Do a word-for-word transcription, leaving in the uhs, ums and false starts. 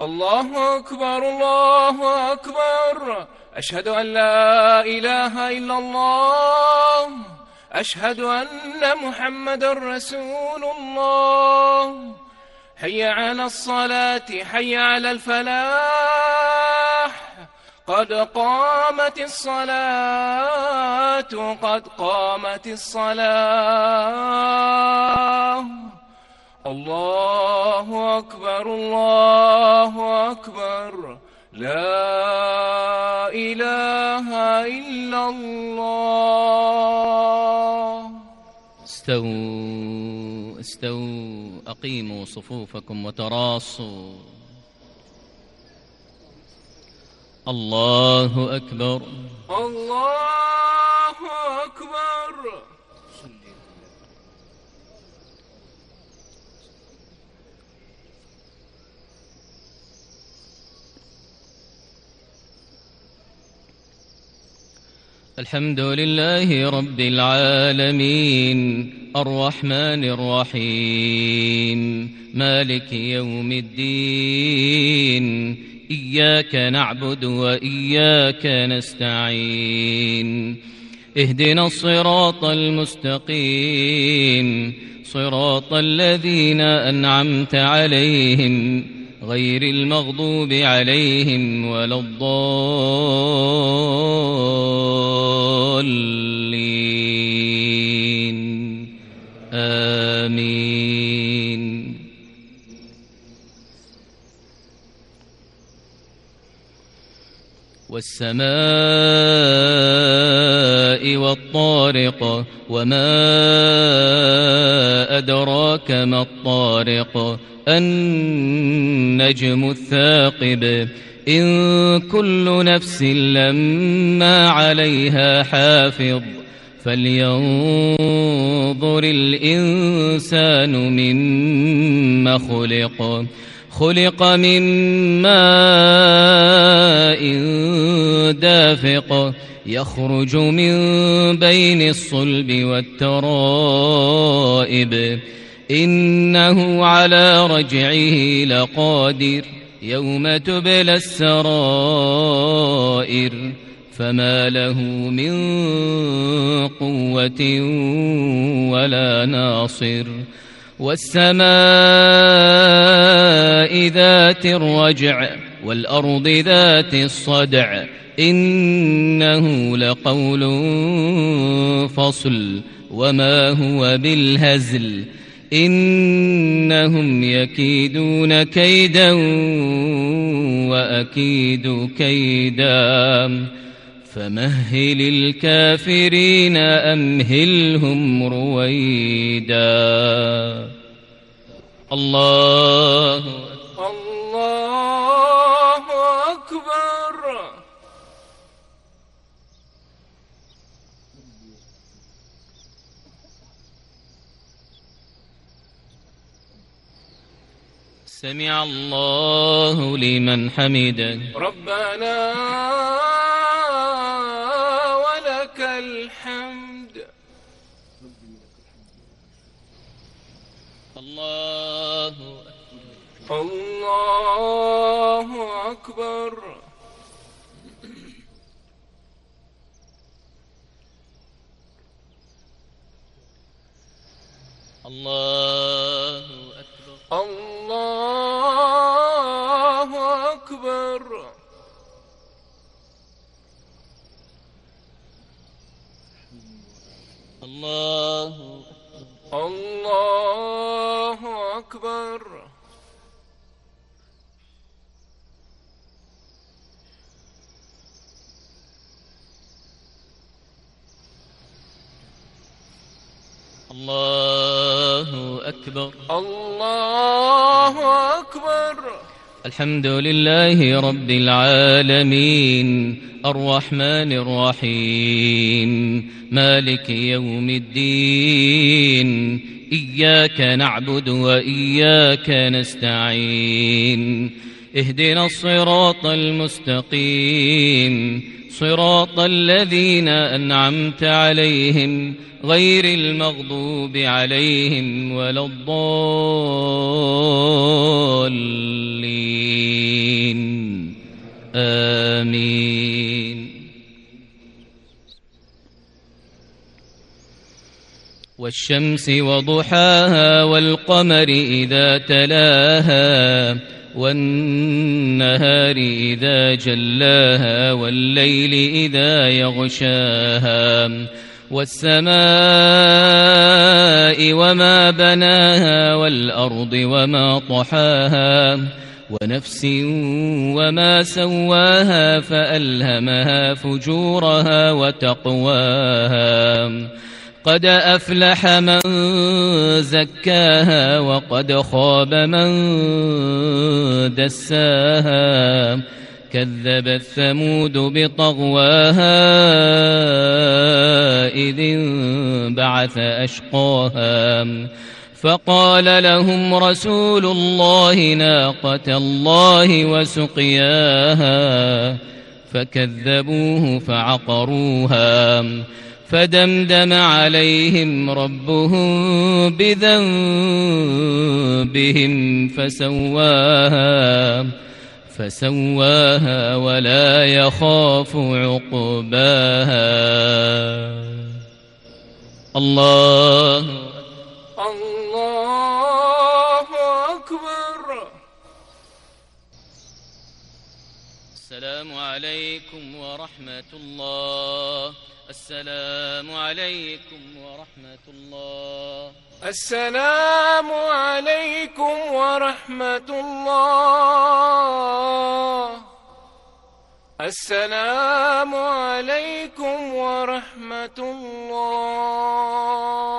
الله أكبر الله أكبر. أشهد أن لا إله إلا الله. أشهد أن محمدًا رسول الله. حي على الصلاة حي على الفلاح. قد قامت الصلاة قد قامت الصلاة. الله أكبر الله أكبر. لا إله إلا الله. استووا استووا أقيموا صفوفكم وتراصوا. الله أكبر الله أكبر. الحمد لله رب العالمين الرحمن الرحيم مالك يوم الدين. إياك نعبد وإياك نستعين. اهدنا الصراط المستقيم صراط الذين أنعمت عليهم غير المغضوب عليهم ولا الضالين. آمين. والسماء والطارق وما أدراك ما الطارق. النجم الثاقب. إن كل نفس لما عليها حافظ. فلينظر الإنسان مما خلق. خلق من ماء دافق يخرج من بين الصلب والترائب. إنه على رجعه لقادر. يوم تبلى السرائر. فما له من قوة ولا ناصر. والسماء ذات الرجع والأرض ذات الصدع. إنه لقول فصل وما هو بالهزل. إنهم يكيدون كيدا وأكيد كيدا. فمهل الكافرين أمهلهم رويدا. الله الله أكبر. سمع الله لمن حمده. ربنا ولك الحمد. الله الله أكبر. الله أكبر. الله أكبر. الله الله أكبر. الله أكبر. الله أكبر. الحمد لله رب العالمين الرحمن الرحيم مالك يوم الدين. إياك نعبد وإياك نستعين. اهدنا الصراط المستقيم صراط الذين أنعمت عليهم غير المغضوب عليهم ولا الضالين. والشمس وضحاها والقمر إذا تلاها والنهار إذا جلاها والليل إذا يغشاها والسماء وما بناها والأرض وما طحاها ونفس وما سواها فألهمها فجورها وتقواها قد أفلح من زكاها وقد خاب من دساها كذبت ثمود بطغواها إذ انبعث أشقاها فقال لهم رسول الله ناقة الله وسقياها فكذبوه فعقروها فدمدم عليهم ربهم بذنبهم فسواها فسواها ولا يخاف عقباها. الله الله أكبر. السلام عليكم ورحمة الله. السلام عليكم ورحمة الله. السلام عليكم ورحمة الله. السلام عليكم ورحمة الله.